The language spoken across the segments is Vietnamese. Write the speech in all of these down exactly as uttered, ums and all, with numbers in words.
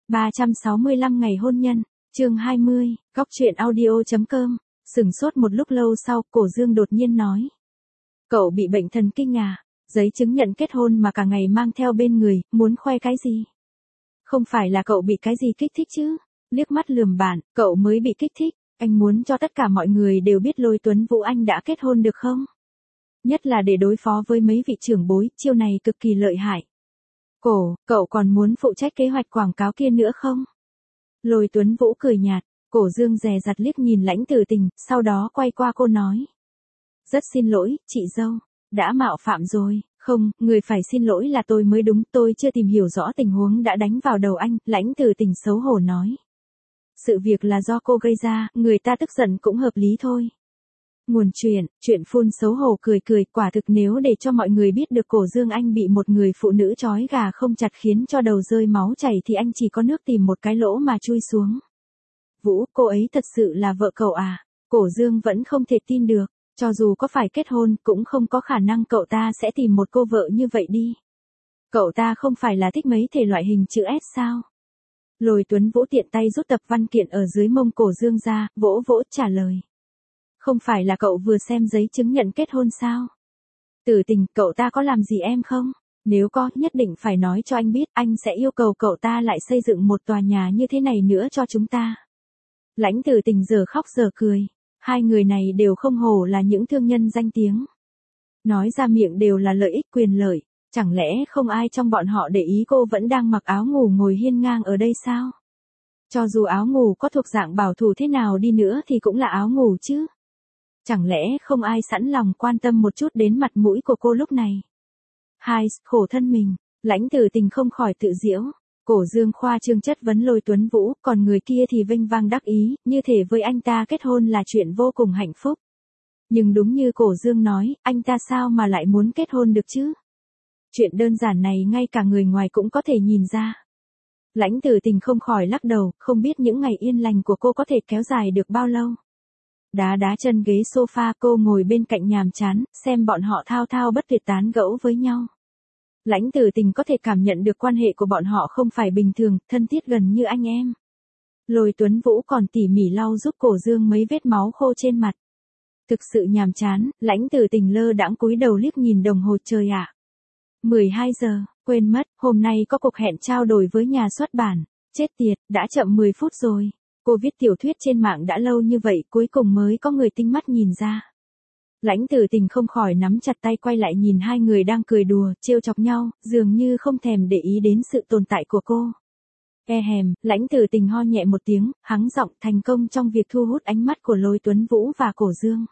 ba trăm sáu mươi lăm ngày hôn nhân, chương hai mươi, góc truyện audio chấm com. Sửng sốt một lúc lâu sau, Cổ Dương đột nhiên nói. Cậu bị bệnh thần kinh à? Giấy chứng nhận kết hôn mà cả ngày mang theo bên người, muốn khoe cái gì? Không phải là cậu bị cái gì kích thích chứ? Liếc mắt lườm bạn, cậu mới bị kích thích. Anh muốn cho tất cả mọi người đều biết Lôi Tuấn Vũ anh đã kết hôn được không? Nhất là để đối phó với mấy vị trưởng bối, chiêu này cực kỳ lợi hại. Cổ, cậu còn muốn phụ trách kế hoạch quảng cáo kia nữa không? Lôi Tuấn Vũ cười nhạt, Cổ Dương dè dặt liếc nhìn Lãnh Tử Tình, sau đó quay qua cô nói. Rất xin lỗi, chị dâu, đã mạo phạm rồi, không, người phải xin lỗi là tôi mới đúng, tôi chưa tìm hiểu rõ tình huống đã đánh vào đầu anh, Lãnh Tử Tình xấu hổ nói. Sự việc là do cô gây ra, người ta tức giận cũng hợp lý thôi. Nguồn chuyện, chuyện phun xấu hổ cười cười, quả thực nếu để cho mọi người biết được Cổ Dương anh bị một người phụ nữ trói gà không chặt khiến cho đầu rơi máu chảy thì anh chỉ có nước tìm một cái lỗ mà chui xuống. Vũ, cô ấy thật sự là vợ cậu à? Cổ Dương vẫn không thể tin được, cho dù có phải kết hôn cũng không có khả năng cậu ta sẽ tìm một cô vợ như vậy đi. Cậu ta không phải là thích mấy thể loại hình chữ S sao? Lôi Tuấn Vũ tiện tay rút tập văn kiện ở dưới mông Cổ Dương ra, vỗ vỗ trả lời. Không phải là cậu vừa xem giấy chứng nhận kết hôn sao? Tử Tình, cậu ta có làm gì em không? Nếu có, nhất định phải nói cho anh biết, anh sẽ yêu cầu cậu ta lại xây dựng một tòa nhà như thế này nữa cho chúng ta. Lãnh Tử Tình giờ khóc giờ cười, hai người này đều không hổ là những thương nhân danh tiếng. Nói ra miệng đều là lợi ích quyền lợi, chẳng lẽ không ai trong bọn họ để ý cô vẫn đang mặc áo ngủ ngồi hiên ngang ở đây sao? Cho dù áo ngủ có thuộc dạng bảo thủ thế nào đi nữa thì cũng là áo ngủ chứ. Chẳng lẽ không ai sẵn lòng quan tâm một chút đến mặt mũi của cô lúc này? Hai, khổ thân mình, Lãnh Tử Tình không khỏi tự giễu. Cổ Dương khoa trương chất vấn Lôi Tuấn Vũ, còn người kia thì vênh vang đắc ý, như thể với anh ta kết hôn là chuyện vô cùng hạnh phúc. Nhưng đúng như Cổ Dương nói, anh ta sao mà lại muốn kết hôn được chứ? Chuyện đơn giản này ngay cả người ngoài cũng có thể nhìn ra. Lãnh Tử Tình không khỏi lắc đầu, không biết những ngày yên lành của cô có thể kéo dài được bao lâu. Đá đá chân ghế sofa, cô ngồi bên cạnh nhàm chán, xem bọn họ thao thao bất tuyệt tán gẫu với nhau. Lãnh Tử Tình có thể cảm nhận được quan hệ của bọn họ không phải bình thường, thân thiết gần như anh em. Lôi Tuấn Vũ còn tỉ mỉ lau giúp Cổ Dương mấy vết máu khô trên mặt. Thực sự nhàm chán, Lãnh Tử Tình lơ đãng cúi đầu liếc nhìn đồng hồ trời ạ. À. mười hai giờ, quên mất, hôm nay có cuộc hẹn trao đổi với nhà xuất bản. Chết tiệt, đã chậm mười phút rồi. Cô viết tiểu thuyết trên mạng đã lâu như vậy, cuối cùng mới có người tinh mắt nhìn ra. Lãnh Tử Tình không khỏi nắm chặt tay quay lại nhìn hai người đang cười đùa, trêu chọc nhau, dường như không thèm để ý đến sự tồn tại của cô. E hèm, Lãnh Tử Tình ho nhẹ một tiếng, hắng giọng, thành công trong việc thu hút ánh mắt của Lôi Tuấn Vũ và Cổ Dương.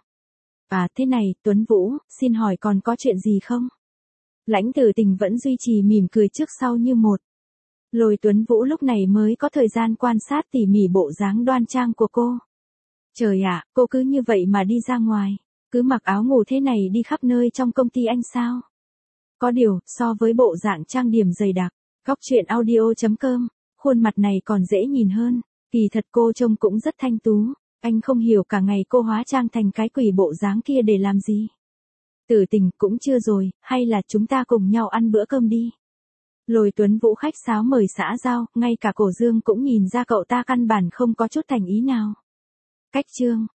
À thế này, Tuấn Vũ, xin hỏi còn có chuyện gì không? Lãnh Tử Tình vẫn duy trì mỉm cười trước sau như một. Lôi Tuấn Vũ lúc này mới có thời gian quan sát tỉ mỉ bộ dáng đoan trang của cô. Trời ạ, cô cứ như vậy mà đi ra ngoài, cứ mặc áo ngủ thế này đi khắp nơi trong công ty anh sao? Có điều, so với bộ dạng trang điểm dày đặc, góc truyện audio chấm com, khuôn mặt này còn dễ nhìn hơn, kỳ thật cô trông cũng rất thanh tú, anh không hiểu cả ngày cô hóa trang thành cái quỷ bộ dáng kia để làm gì. Tử Tình, cũng chưa rồi, hay là chúng ta cùng nhau ăn bữa cơm đi. Lôi Tuấn Vũ khách sáo mời xã giao, ngay cả Cổ Dương cũng nhìn ra cậu ta căn bản không có chút thành ý nào. Cách chương